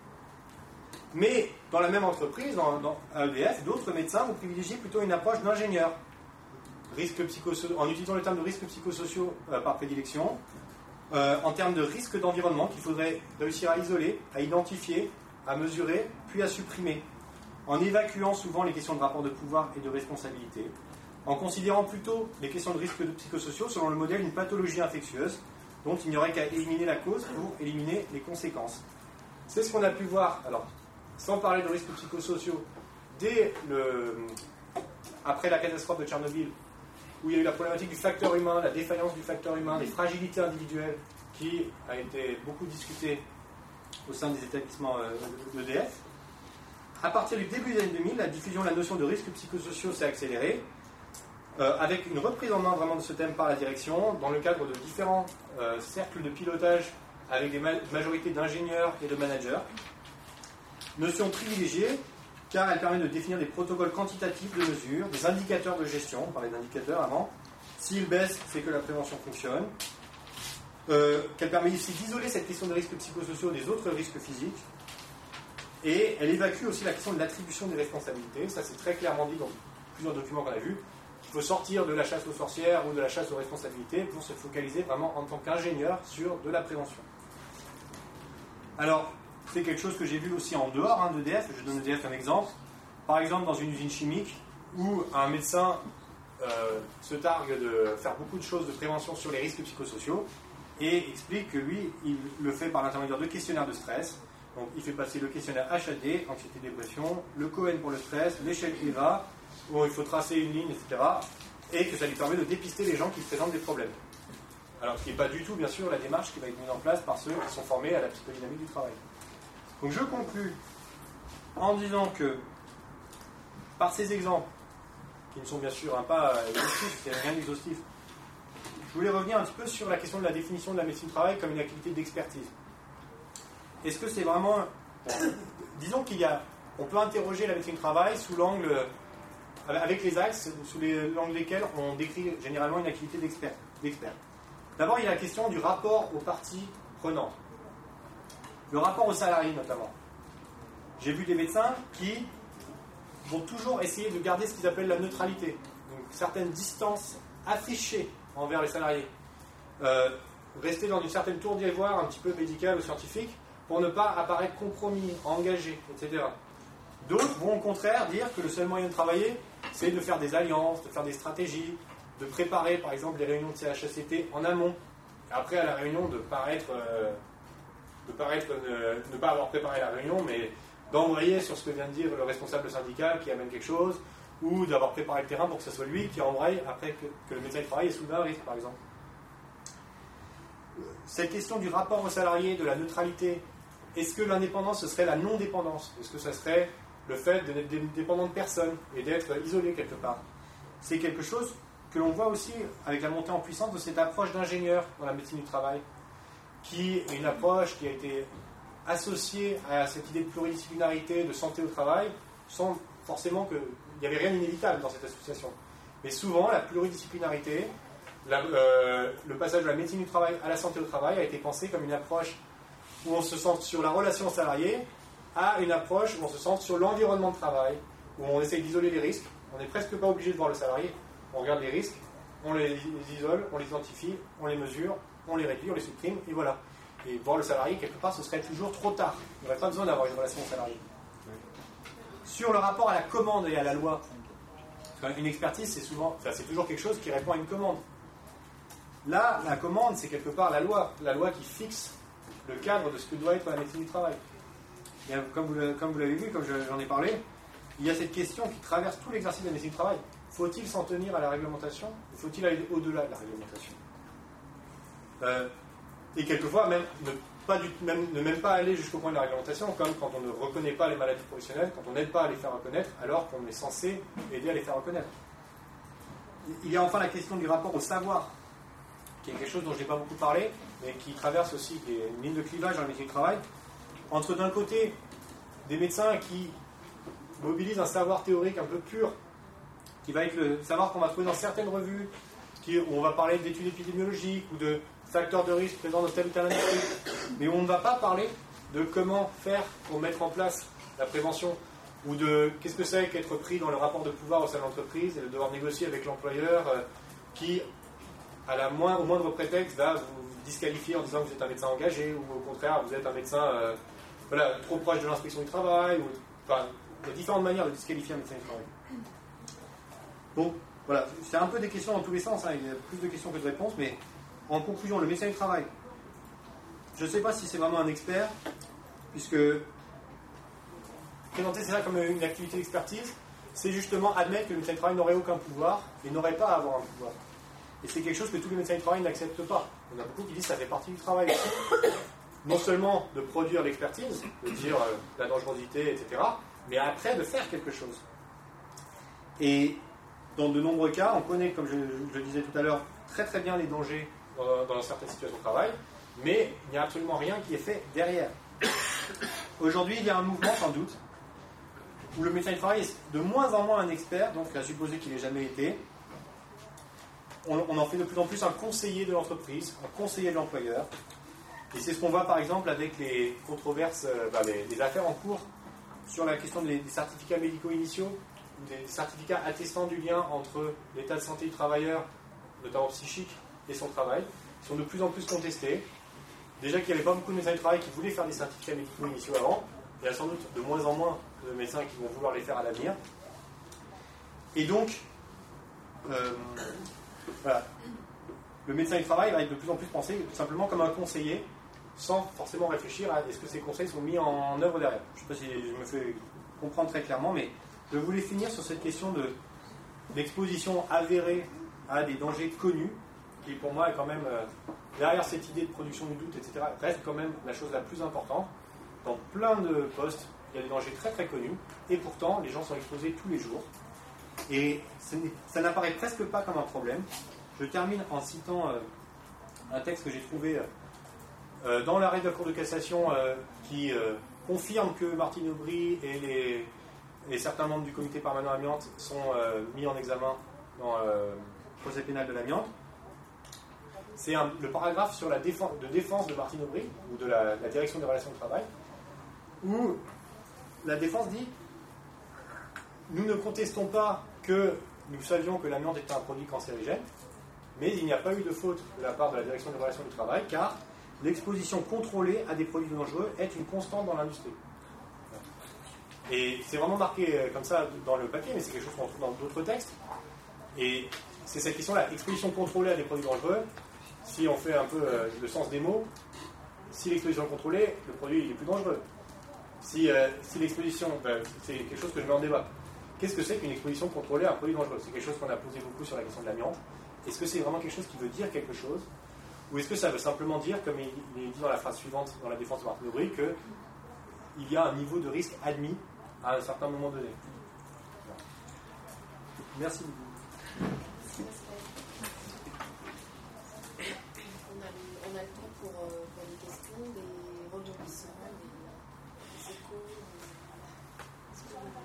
Mais dans la même entreprise, dans, dans, à E D F, d'autres médecins vont privilégier plutôt une approche d'ingénieur, risque psychoso- en utilisant le terme de risques psychosociaux euh, par prédilection, Euh, en termes de risque d'environnement qu'il faudrait réussir à isoler, à identifier, à mesurer, puis à supprimer, en évacuant souvent les questions de rapport de pouvoir et de responsabilité, en considérant plutôt les questions de risque de psychosociaux selon le modèle d'une pathologie infectieuse dont il n'y aurait qu'à éliminer la cause pour éliminer les conséquences. C'est ce qu'on a pu voir, alors, sans parler de risques psychosociaux, dès le, après la catastrophe de Tchernobyl, où il y a eu la problématique du facteur humain, la défaillance du facteur humain, les fragilités individuelles, qui a été beaucoup discutée au sein des établissements d'E D F. À partir du début des années deux mille, la diffusion de la notion de risques psychosociaux s'est accélérée, euh, avec une reprise en main vraiment de ce thème par la direction, dans le cadre de différents euh, cercles de pilotage avec des ma- majorités d'ingénieurs et de managers. Notion privilégiée, car elle permet de définir des protocoles quantitatifs de mesure, des indicateurs de gestion, on parlait d'indicateurs avant. S'ils baissent, c'est que la prévention fonctionne. Euh, qu'elle permet aussi d'isoler cette question des risques psychosociaux des autres risques physiques. Et elle évacue aussi la question de l'attribution des responsabilités. Ça, c'est très clairement dit dans plusieurs documents qu'on a vus. Il faut sortir de la chasse aux sorcières ou de la chasse aux responsabilités pour se focaliser vraiment en tant qu'ingénieur sur de la prévention. Alors, c'est quelque chose que j'ai vu aussi en dehors hein, d'E D F. Je donne E D F comme exemple. Par exemple, dans une usine chimique où un médecin euh, se targue de faire beaucoup de choses de prévention sur les risques psychosociaux et explique que lui, il le fait par l'intermédiaire de questionnaires de stress. Donc, il fait passer le questionnaire H A D, anxiété, dépression, le Cohen pour le stress, l'échelle E V A, où il faut tracer une ligne, et cetera. Et que ça lui permet de dépister les gens qui présentent des problèmes. Alors, ce qui n'est pas du tout, bien sûr, la démarche qui va être mise en place par ceux qui sont formés à la psychodynamique du travail. Donc, je conclus en disant que, par ces exemples, qui ne sont bien sûr hein, pas exhaustifs, c'est rien d'exhaustif, je voulais revenir un petit peu sur la question de la définition de la médecine du travail comme une activité d'expertise. Est-ce que c'est vraiment... Disons qu'il y a... On peut interroger la médecine du travail sous l'angle... avec les axes sous les, l'angle desquels on décrit généralement une activité d'expert. d'expert. D'abord, il y a la question du rapport aux parties prenantes. Le rapport aux salariés, notamment. J'ai vu des médecins qui vont toujours essayer de garder ce qu'ils appellent la neutralité. Donc, certaines distances affichées envers les salariés. Euh, rester dans une certaine tour d'ivoire un petit peu médicale ou scientifique pour ne pas apparaître compromis, engagé, et cetera. D'autres vont au contraire dire que le seul moyen de travailler, c'est de faire des alliances, de faire des stratégies, de préparer par exemple les réunions de C H S C T en amont. Et après à la réunion de paraître, euh, de paraître ne, ne pas avoir préparé la réunion, mais d'embrayer sur ce que vient de dire le responsable syndical qui amène quelque chose, ou d'avoir préparé le terrain pour que ce soit lui qui embraye après que, que le médecin du travail ait soulevé un risque, par exemple. Cette question du rapport au salarié, de la neutralité, est-ce que l'indépendance, ce serait la non-dépendance? Est-ce que ce serait le fait d'être dépendant de personne et d'être isolé quelque part? C'est quelque chose que l'on voit aussi avec la montée en puissance de cette approche d'ingénieur dans la médecine du travail, qui est une approche qui a été associée à cette idée de pluridisciplinarité, de santé au travail, sans forcément qu'il n'y avait rien d'inévitable dans cette association. Mais souvent, la pluridisciplinarité, la, euh, le passage de la médecine du travail à la santé au travail a été pensé comme une approche où on se centre sur la relation salarié, à une approche où on se centre sur l'environnement de travail, où on essaye d'isoler les risques. On n'est presque pas obligé de voir le salarié. On regarde les risques, on les isole, on les identifie, on les mesure, on les réduit, on les supprime, et voilà. Et voir le salarié, quelque part, ce serait toujours trop tard. Il n'y aurait pas besoin d'avoir une relation salariée. Sur le rapport à la commande et à la loi, une expertise, c'est souvent, enfin, c'est toujours quelque chose qui répond à une commande. Là, la commande, c'est quelque part la loi, la loi qui fixe le cadre de ce que doit être la médecine du travail. Et comme vous, comme vous l'avez vu, comme j'en ai parlé, il y a cette question qui traverse tout l'exercice de la médecine du travail. Faut-il s'en tenir à la réglementation ou faut-il aller au-delà de la réglementation? euh, Et quelquefois, même ne, pas du, même, ne même pas aller jusqu'au point de la réglementation, comme quand on ne reconnaît pas les maladies professionnelles, quand on n'aide pas à les faire reconnaître, alors qu'on est censé aider à les faire reconnaître. Il y a enfin la question du rapport au savoir, qui est quelque chose dont je n'ai pas beaucoup parlé, mais qui traverse aussi, qui est une ligne de clivage dans la médecine du travail, entre d'un côté des médecins qui mobilisent un savoir théorique un peu pur, qui va être le savoir qu'on va trouver dans certaines revues, qui, où on va parler d'études épidémiologiques ou de facteurs de risque présents dans telle ou telle industrie, mais où on ne va pas parler de comment faire pour mettre en place la prévention, ou de qu'est-ce que c'est qu'être pris dans le rapport de pouvoir au sein de l'entreprise et de devoir négocier avec l'employeur euh, qui, à la moins, au moindre prétexte, va vous disqualifier en disant que vous êtes un médecin engagé, ou au contraire, vous êtes un médecin euh, voilà, trop proche de l'inspection du travail, ou, enfin, il y a différentes manières de disqualifier un médecin du travail. Bon, voilà, c'est un peu des questions dans tous les sens, hein. Il y a plus de questions que de réponses, mais en conclusion, le médecin du travail, je ne sais pas si c'est vraiment un expert, puisque présenter ça comme une activité d'expertise, c'est justement admettre que le médecin du travail n'aurait aucun pouvoir et n'aurait pas à avoir un pouvoir. Et c'est quelque chose que tous les médecins du travail n'acceptent pas. Il y en a beaucoup qui disent que ça fait partie du travail. Non seulement de produire l'expertise, de dire euh, la dangerosité, et cetera, mais après de faire quelque chose. Et dans de nombreux cas, on connaît, comme je, je le disais tout à l'heure, très très bien les dangers dans, dans certaines situations de travail, mais il n'y a absolument rien qui est fait derrière. Aujourd'hui, il y a un mouvement, sans doute, où le médecin du travail est de moins en moins un expert, donc à supposer qu'il n'ait jamais été. On, on en fait de plus en plus un conseiller de l'entreprise, un conseiller de l'employeur. Et c'est ce qu'on voit par exemple avec les controverses, euh, bah, les, les affaires en cours sur la question des, des certificats médicaux initiaux, des certificats attestant du lien entre l'état de santé du travailleur, notamment psychique, et son travail, qui sont de plus en plus contestés. Déjà qu'il n'y avait pas beaucoup de médecins du travail qui voulaient faire des certificats médicaux initiaux avant, il y a sans doute de moins en moins de médecins qui vont vouloir les faire à l'avenir. Et donc, euh, voilà, le médecin du travail va être de plus en plus pensé tout simplement comme un conseiller, sans forcément réfléchir à est-ce que ces conseils sont mis en œuvre derrière. Je ne sais pas si je me fais comprendre très clairement, mais je voulais finir sur cette question de l'exposition avérée à des dangers connus, qui pour moi est quand même, euh, derrière cette idée de production du doute, et cetera, reste quand même la chose la plus importante. Dans plein de postes, il y a des dangers très très connus, et pourtant les gens sont exposés tous les jours. Et ça n'apparaît presque pas comme un problème. Je termine en citant euh, un texte que j'ai trouvé euh, dans l'arrêt de la Cour de cassation euh, qui euh, confirme que Martine Aubry et, les, et certains membres du comité permanent amiante sont euh, mis en examen dans euh, le procès pénal de l'amiante. C'est un, le paragraphe sur la défense de, défense de Martine Aubry, ou de la, la direction des relations de travail, où la défense dit « Nous ne contestons pas que nous savions que l'amiante était un produit cancérigène, mais il n'y a pas eu de faute de la part de la direction des relations du travail, car l'exposition contrôlée à des produits dangereux est une constante dans l'industrie. Et c'est vraiment marqué comme ça dans le papier, mais c'est quelque chose qu'on trouve dans d'autres textes. Et c'est cette question-là, exposition contrôlée à des produits dangereux. Si on fait un peu euh, le sens des mots, si l'exposition est contrôlée, le produit il est plus dangereux. Si, euh, si l'exposition, ben, c'est quelque chose que je mets en débat. Qu'est-ce que c'est qu'une exposition contrôlée à un produit dangereux? C'est quelque chose qu'on a posé beaucoup sur la question de l'amiante. Est-ce que c'est vraiment quelque chose qui veut dire quelque chose? Ou est-ce que ça veut simplement dire, comme il, il est dit dans la phrase suivante, dans la défense de Martin Aubry, qu'il y a un niveau de risque admis à un certain moment donné? Merci beaucoup. On a, on a le temps pour, euh, pour des questions, des rebondissements, des, des échos. Est-ce que vous...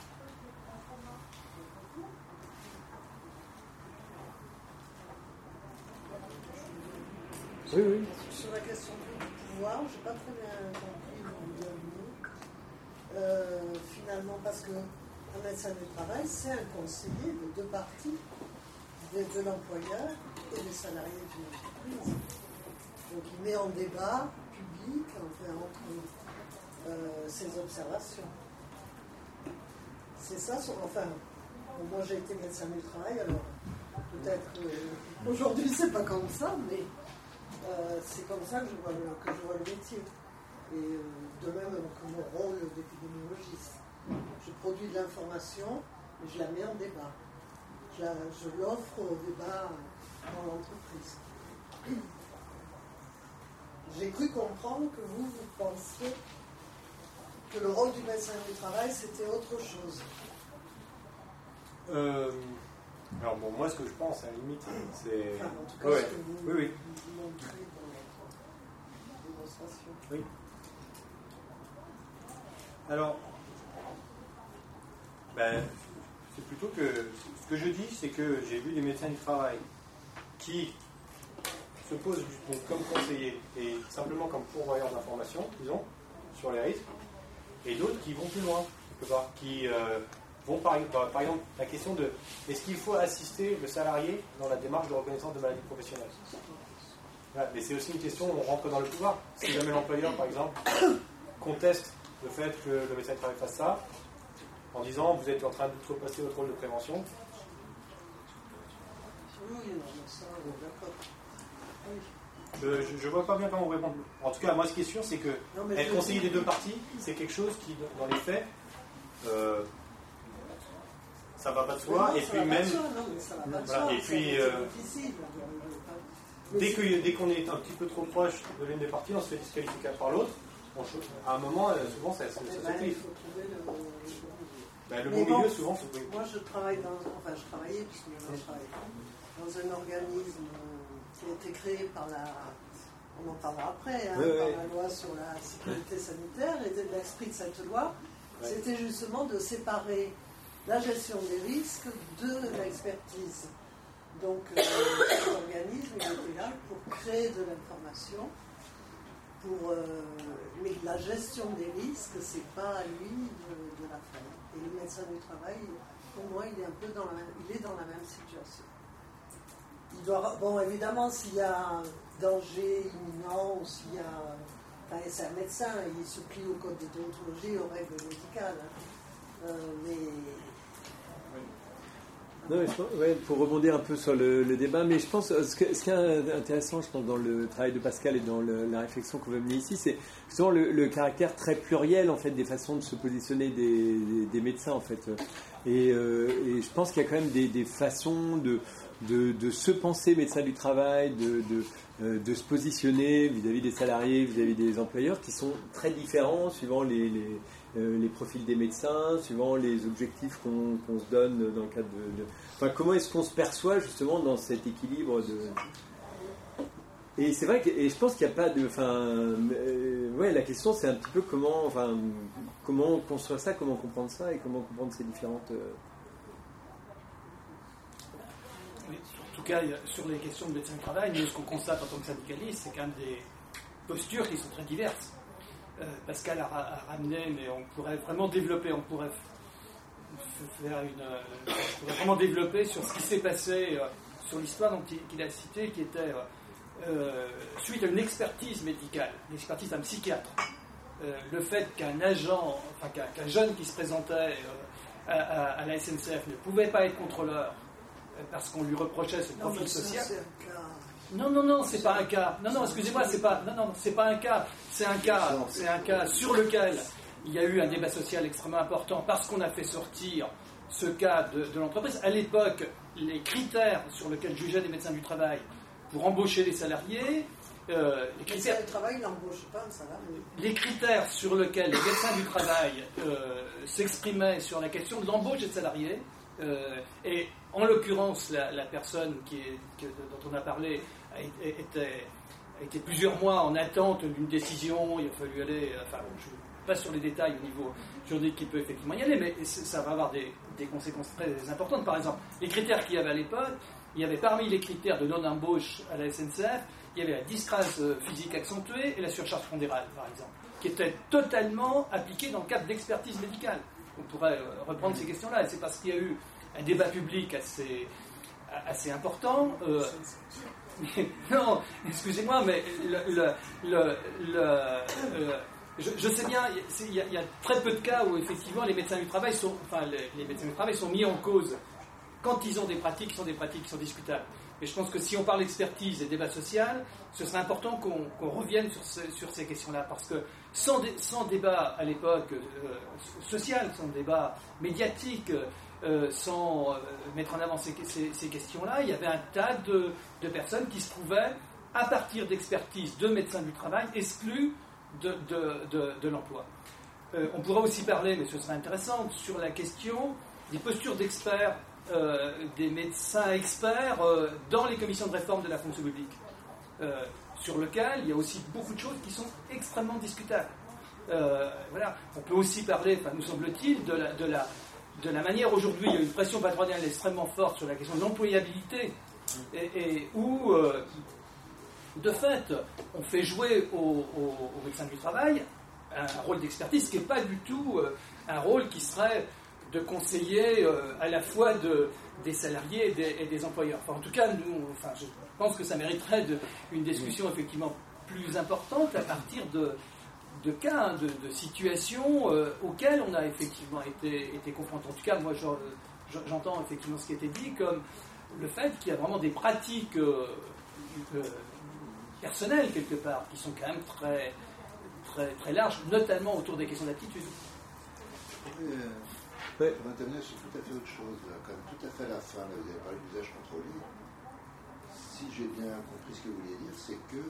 Oui, oui. Sur la question du pouvoir, je n'ai pas très bien compris le dialogue. Euh, finalement, parce qu'un médecin du travail, c'est un conseiller de deux parties, de, de l'employeur et des salariés d'une entreprise. Donc il met en débat public, enfin, entre euh, ses observations. C'est ça, son, enfin, bon, moi j'ai été médecin du travail, alors peut-être euh, aujourd'hui c'est pas comme ça, mais Euh, c'est comme ça que je vois le, que je vois le métier. Et euh, de même que mon rôle d'épidémiologiste. Je produis de l'information et je la mets en débat. Je, la, je l'offre au débat dans l'entreprise. J'ai cru comprendre que vous, vous pensiez que le rôle du médecin du travail, c'était autre chose. Euh... Alors bon, moi ce que je pense à la limite, c'est... Enfin, en tout cas, ouais. ce que vous, oui, oui. vous montrez dans votre démonstration. Oui. Alors, ben, c'est plutôt que... Ce que je dis, c'est que j'ai vu des médecins du travail qui se posent donc, comme conseillers et simplement comme pourvoyeurs d'informations, disons, sur les risques, et d'autres qui vont plus loin, quelque part, qui... Euh, Bon, par, par exemple, la question de est-ce qu'il faut assister le salarié dans la démarche de reconnaissance de maladie professionnelle? Voilà, mais c'est aussi une question où on rentre dans le pouvoir. Si jamais l'employeur, par exemple, conteste le fait que le médecin du travail fasse ça, en disant vous êtes en train d'outrepasser votre rôle de prévention. Oui, ça, d'accord. Je ne vois pas bien comment vous répondre. En tout cas, moi, ce qui est sûr, c'est que non, être conseiller des deux parties, c'est quelque chose qui, dans les faits, euh, ça va pas de soi, non, et puis même... Soi, non, mais ça va pas de voilà, soi, et puis, c'est euh, difficile. Dès, que, dès qu'on est un petit peu trop proche de l'une des parties, on se fait disqualifier par l'autre. À un moment, souvent, ça, ça, ça se ben, fait. il faut trouver le, ben, le bon bon milieu, bon, souvent, c'est... Moi, je travaille dans... Enfin, je travaillais, puisque je travaille dans un organisme qui a été créé par la... On en parlera après, hein, oui, par oui. la loi sur la sécurité sanitaire, et de l'esprit de cette loi, oui. C'était justement de séparer la gestion des risques de l'expertise. Donc, euh, cet organisme il était là pour créer de l'information, pour, euh, mais la gestion des risques, c'est pas à lui de, de la faire. Et le médecin du travail, pour moi, il est un peu dans la même, il est dans la même situation. Il doit, bon, évidemment, s'il y a un danger imminent, ou s'il y a, enfin, c'est un médecin, il se plie au code de déontologie, aux règles médicales, hein. euh, mais Non, mais je pense, ouais, pour rebondir un peu sur le, le débat, mais je pense ce, que, ce qui est intéressant, je pense, dans le travail de Pascal et dans le, la réflexion qu'on veut mener ici, c'est justement le, le caractère très pluriel en fait des façons de se positionner des, des, des médecins en fait. Et, euh, et je pense qu'il y a quand même des, des façons de, de, de se penser médecin du travail, de, de, euh, de se positionner vis-à-vis des salariés, vis-à-vis des employeurs, qui sont très différents suivant les, les Euh, les profils des médecins, suivant les objectifs qu'on, qu'on se donne dans le cadre de, de... Enfin, comment est-ce qu'on se perçoit justement dans cet équilibre de... Et c'est vrai que et je pense qu'il n'y a pas de... Enfin, euh, ouais, la question c'est un petit peu comment, enfin, comment construire ça, comment comprendre ça et comment comprendre ces différentes... Euh... Oui, en tout cas, sur les questions de médecin du travail, nous, ce qu'on constate en tant que syndicaliste, c'est quand même des postures qui sont très diverses. Euh, Pascal a, a ramené, mais on pourrait vraiment développer, on pourrait f- faire une, euh, on pourrait vraiment développer sur ce qui s'est passé euh, sur l'histoire dont il, qu'il a cité, qui était euh, suite à une expertise médicale, une expertise d'un psychiatre. Euh, le fait qu'un agent, enfin qu'un, qu'un jeune qui se présentait euh, à, à, à la S N C F ne pouvait pas être contrôleur euh, parce qu'on lui reprochait ce profil non, social. Ça, c'est un cas. Non, non, non, c'est pas un cas. Non, non, excusez-moi, c'est pas. Non, non, c'est pas un cas. C'est un cas. C'est un cas sur lequel il y a eu un débat social extrêmement important parce qu'on a fait sortir ce cas de, de l'entreprise. À l'époque, les critères sur lesquels jugeaient les médecins du travail pour embaucher les salariés. Euh, les, critères, du travail n'embauche pas un salarié. Les critères sur lesquels les médecins du travail euh, s'exprimaient sur la question de l'embauche des salariés, euh, et en l'occurrence, la, la personne qui est, qui, dont on a parlé a, était, a été plusieurs mois en attente d'une décision. Il a fallu aller. Enfin, je ne vais pas sur les détails au niveau juridique qui peut effectivement y aller, mais ça va avoir des, des conséquences très importantes. Par exemple, les critères qu'il y avait à l'époque, il y avait parmi les critères de non-embauche à la S N C F, il y avait la disgrâce physique accentuée et la surcharge pondérale, par exemple, qui étaient totalement appliquées dans le cadre d'expertise médicale. On pourrait reprendre ces questions-là, et c'est parce qu'il y a eu un débat public assez, assez important. Euh, non, excusez-moi, mais le, le, le, le, euh, je, je sais bien, il y, a, il y a très peu de cas où effectivement les médecins du travail sont, enfin, les, les médecins du travail sont mis en cause quand ils ont des pratiques qui sont des pratiques qui sont discutables. Et je pense que si on parle d'expertise et débat social, ce serait important qu'on, qu'on revienne sur, ce, sur ces questions-là, parce que sans, dé, sans débat à l'époque euh, social, sans débat médiatique, euh, sans euh, mettre en avant ces, ces, ces questions-là, il y avait un tas de, de personnes qui se trouvaient, à partir d'expertise de médecins du travail, exclues de, de, de, de l'emploi. Euh, on pourrait aussi parler, mais ce serait intéressant, sur la question des postures d'experts, Euh, des médecins experts euh, dans les commissions de réforme de la fonction publique, euh, sur lequel il y a aussi beaucoup de choses qui sont extrêmement discutables. Euh, voilà. On peut aussi parler, enfin, nous semble-t-il, de la, de, la, de la manière aujourd'hui, il y a une pression patronale extrêmement forte sur la question de l'employabilité, et, et où, euh, de fait, on fait jouer aux, aux, aux médecins du travail un, un rôle d'expertise qui n'est pas du tout euh, un rôle qui serait de conseiller euh, à la fois de, des salariés et des, et des employeurs. Enfin, en tout cas, nous, enfin, je pense que ça mériterait de, une discussion effectivement plus importante à partir de, de cas, de, de situations euh, auxquelles on a effectivement été, été confronté. En tout cas, moi, je, je, j'entends effectivement ce qui a été dit comme le fait qu'il y a vraiment des pratiques euh, euh, personnelles, quelque part, qui sont quand même très, très, très larges, notamment autour des questions d'aptitude. Euh... Ouais. Pour intervenir sur tout à fait autre chose, là, quand même tout à fait à la fin, là, vous avez parlé d'usage contrôlé. Si j'ai bien compris ce que vous vouliez dire, c'est que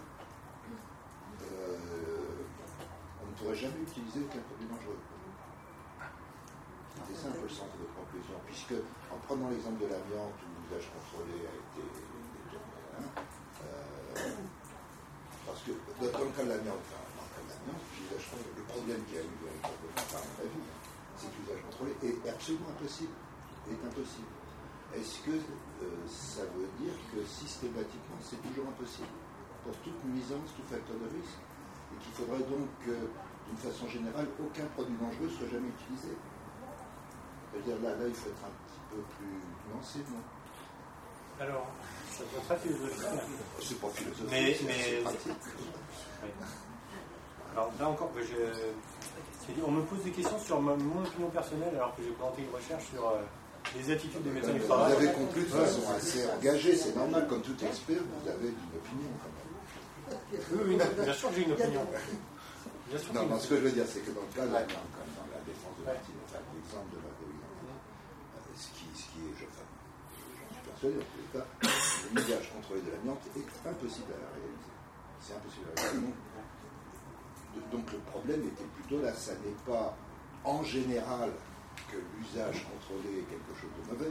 euh, on ne pourrait jamais utiliser aucun produit dangereux. C'est ça un peu le sens de votre conclusion, puisque en prenant l'exemple de l'amiante où l'usage contrôlé a été déterminé, hein, euh, parce que dans le cas de l'amiante, enfin, dans le cas de l'amiante, l'usage contrôlé, le problème qu'il y a eu véritablement, par mon avis, c'est que l'usage contrôlé est absolument impossible. Est impossible. Est-ce que euh, ça veut dire que systématiquement c'est toujours impossible pour toute nuisance, tout facteur de risque, et qu'il faudrait donc euh, d'une façon générale aucun produit dangereux soit jamais utilisé? C'est-à-dire là, là il faut être un petit peu plus nuancé, non? Alors, ça peut être très philosophique. C'est pas philosophique, mais, c'est, mais... c'est pratique. Oui. Alors là encore, je... on me pose des questions sur ma, mon opinion personnelle alors que j'ai présenté une recherche sur euh, les attitudes des médecins du travail. Vous avez conclu de façon assez engagée, c'est normal, comme tout expert, vous avez une opinion quand même. Oui, oui, non, bien sûr que j'ai une opinion. Bien sûr non, que non, ce que je veux dire, c'est que dans le cas, là, dans, comme dans la défense de Martine, enfin, l'exemple de Martine, ce qui, ce qui est, je, enfin, j'en suis persuadé, en tous les cas, l'usage contrôlé de l'amiante est impossible à réaliser. C'est impossible à réaliser. Donc le problème était plutôt là, ça n'est pas en général que l'usage contrôlé est quelque chose de mauvais.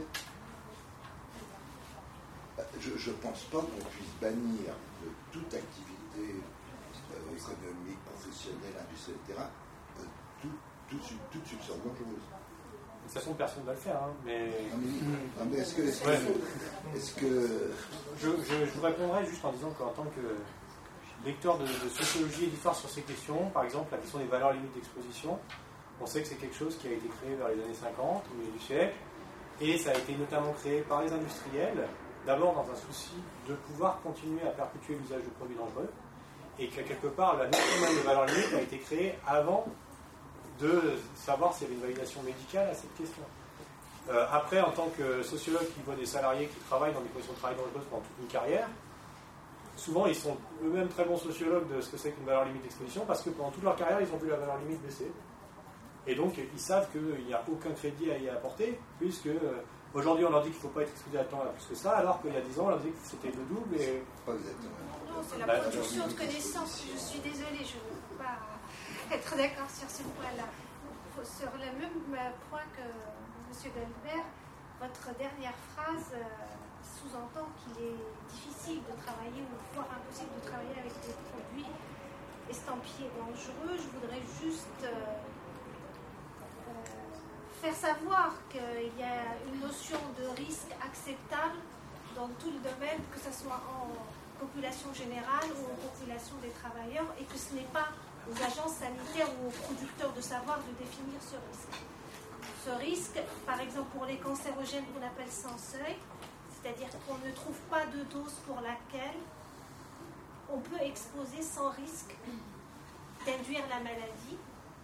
Je ne pense pas qu'on puisse bannir de toute activité euh, économique, professionnelle, industrielle, et cetera, euh, tout, tout, toute substance dangereuse. De toute façon, personne ne va le faire, hein, mais... Non, mais, non, mais est-ce que... Est-ce que, ouais. est-ce que... Je, je, je vous répondrai juste en disant qu'en tant que lecteur de, de sociologie et d'histoire sur ces questions, par exemple, la question des valeurs limites d'exposition, on sait que c'est quelque chose qui a été créé vers les années cinquante, au milieu du siècle, et ça a été notamment créé par les industriels d'abord dans un souci de pouvoir continuer à perpétuer l'usage de produits dangereux, et que quelque part, la notion même de valeur limite a été créée avant de savoir s'il y avait une validation médicale à cette question. Euh, après, en tant que sociologue qui voit des salariés qui travaillent dans des conditions de travail dangereuses pendant toute une carrière, souvent ils sont eux-mêmes très bons sociologues de ce que c'est qu'une valeur limite d'exposition, parce que pendant toute leur carrière, ils ont vu la valeur limite baisser. Et donc, ils savent qu'il n'y a aucun crédit à y apporter, puisque euh, aujourd'hui, on leur dit qu'il ne faut pas être exposé à temps à plus que ça, alors qu'il y a dix ans, on leur disait que c'était le double. Et... Non, c'est la production de connaissances. Je suis désolée, je ne peux pas être d'accord sur ce point-là. Sur le même point que M. Goldberg, votre dernière phrase euh, sous-entend qu'il est difficile de travailler, ou voire impossible de travailler avec des produits estampillés dangereux. Je voudrais juste euh, euh, faire savoir qu'il y a une notion de risque acceptable dans tout le domaine, que ce soit en population générale ou en population des travailleurs, et que ce n'est pas aux agences sanitaires ou aux producteurs de savoir de définir ce risque. Ce risque, par exemple pour les cancérogènes qu'on appelle sans seuil, c'est-à-dire qu'on ne trouve pas de dose pour laquelle on peut exposer sans risque d'induire la maladie,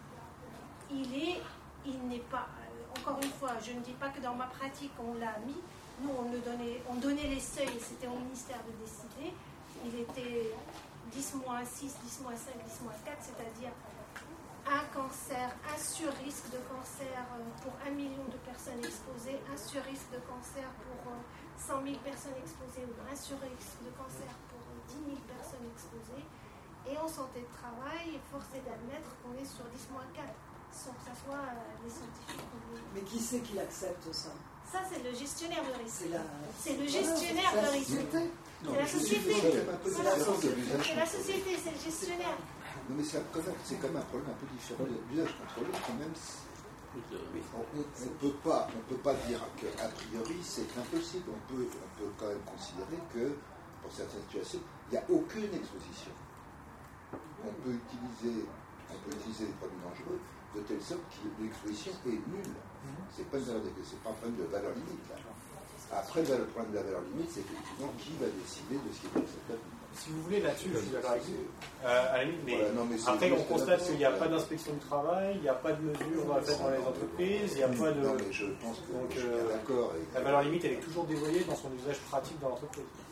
il est, il n'est pas, euh, encore une fois, je ne dis pas que dans ma pratique on l'a mis, nous on, le donnait, on donnait les seuils et c'était au ministère de décider, il était dix moins six, dix moins cinq, dix moins quatre, c'est-à-dire un cancer, un sur-risque de cancer pour un million de personnes exposées, un sur-risque de cancer pour cent mille personnes exposées, ou un sur-risque de cancer pour dix mille personnes exposées. Et en santé de travail, force est d'admettre qu'on est sur dix moins quatre, sans que ce soit les scientifiques. Mais qui c'est qui accepte ça? Ça, c'est le gestionnaire de risque. C'est la... C'est le gestionnaire de risque. C'est la société. C'est la société. C'est la société, c'est le gestionnaire. Non, mais c'est quand, quand même un problème un peu différent. L'usage contrôlé, quand même, on ne peut pas, on peut pas dire qu'a priori c'est impossible. On peut, on peut quand même considérer que, pour certaines situations, il n'y a aucune exposition. On peut utiliser, on peut utiliser des produits dangereux de telle sorte que l'exposition est nulle. C'est pas, pas un problème de valeur limite. Là. Après, le problème de la valeur limite, c'est effectivement qui va décider de ce qui est acceptable. Si vous voulez, là-dessus, je suis d'accord avec vous. Euh, à la limite, mais, voilà, non, mais après, on constate qu'il n'y a pas d'inspection du travail, il n'y a pas de mesures faites dans les entreprises, il n'y a pas de. Non, mais je pense que donc, je suis euh, d'accord. Avec... La valeur limite, elle est toujours dévoyée dans son usage pratique dans l'entreprise.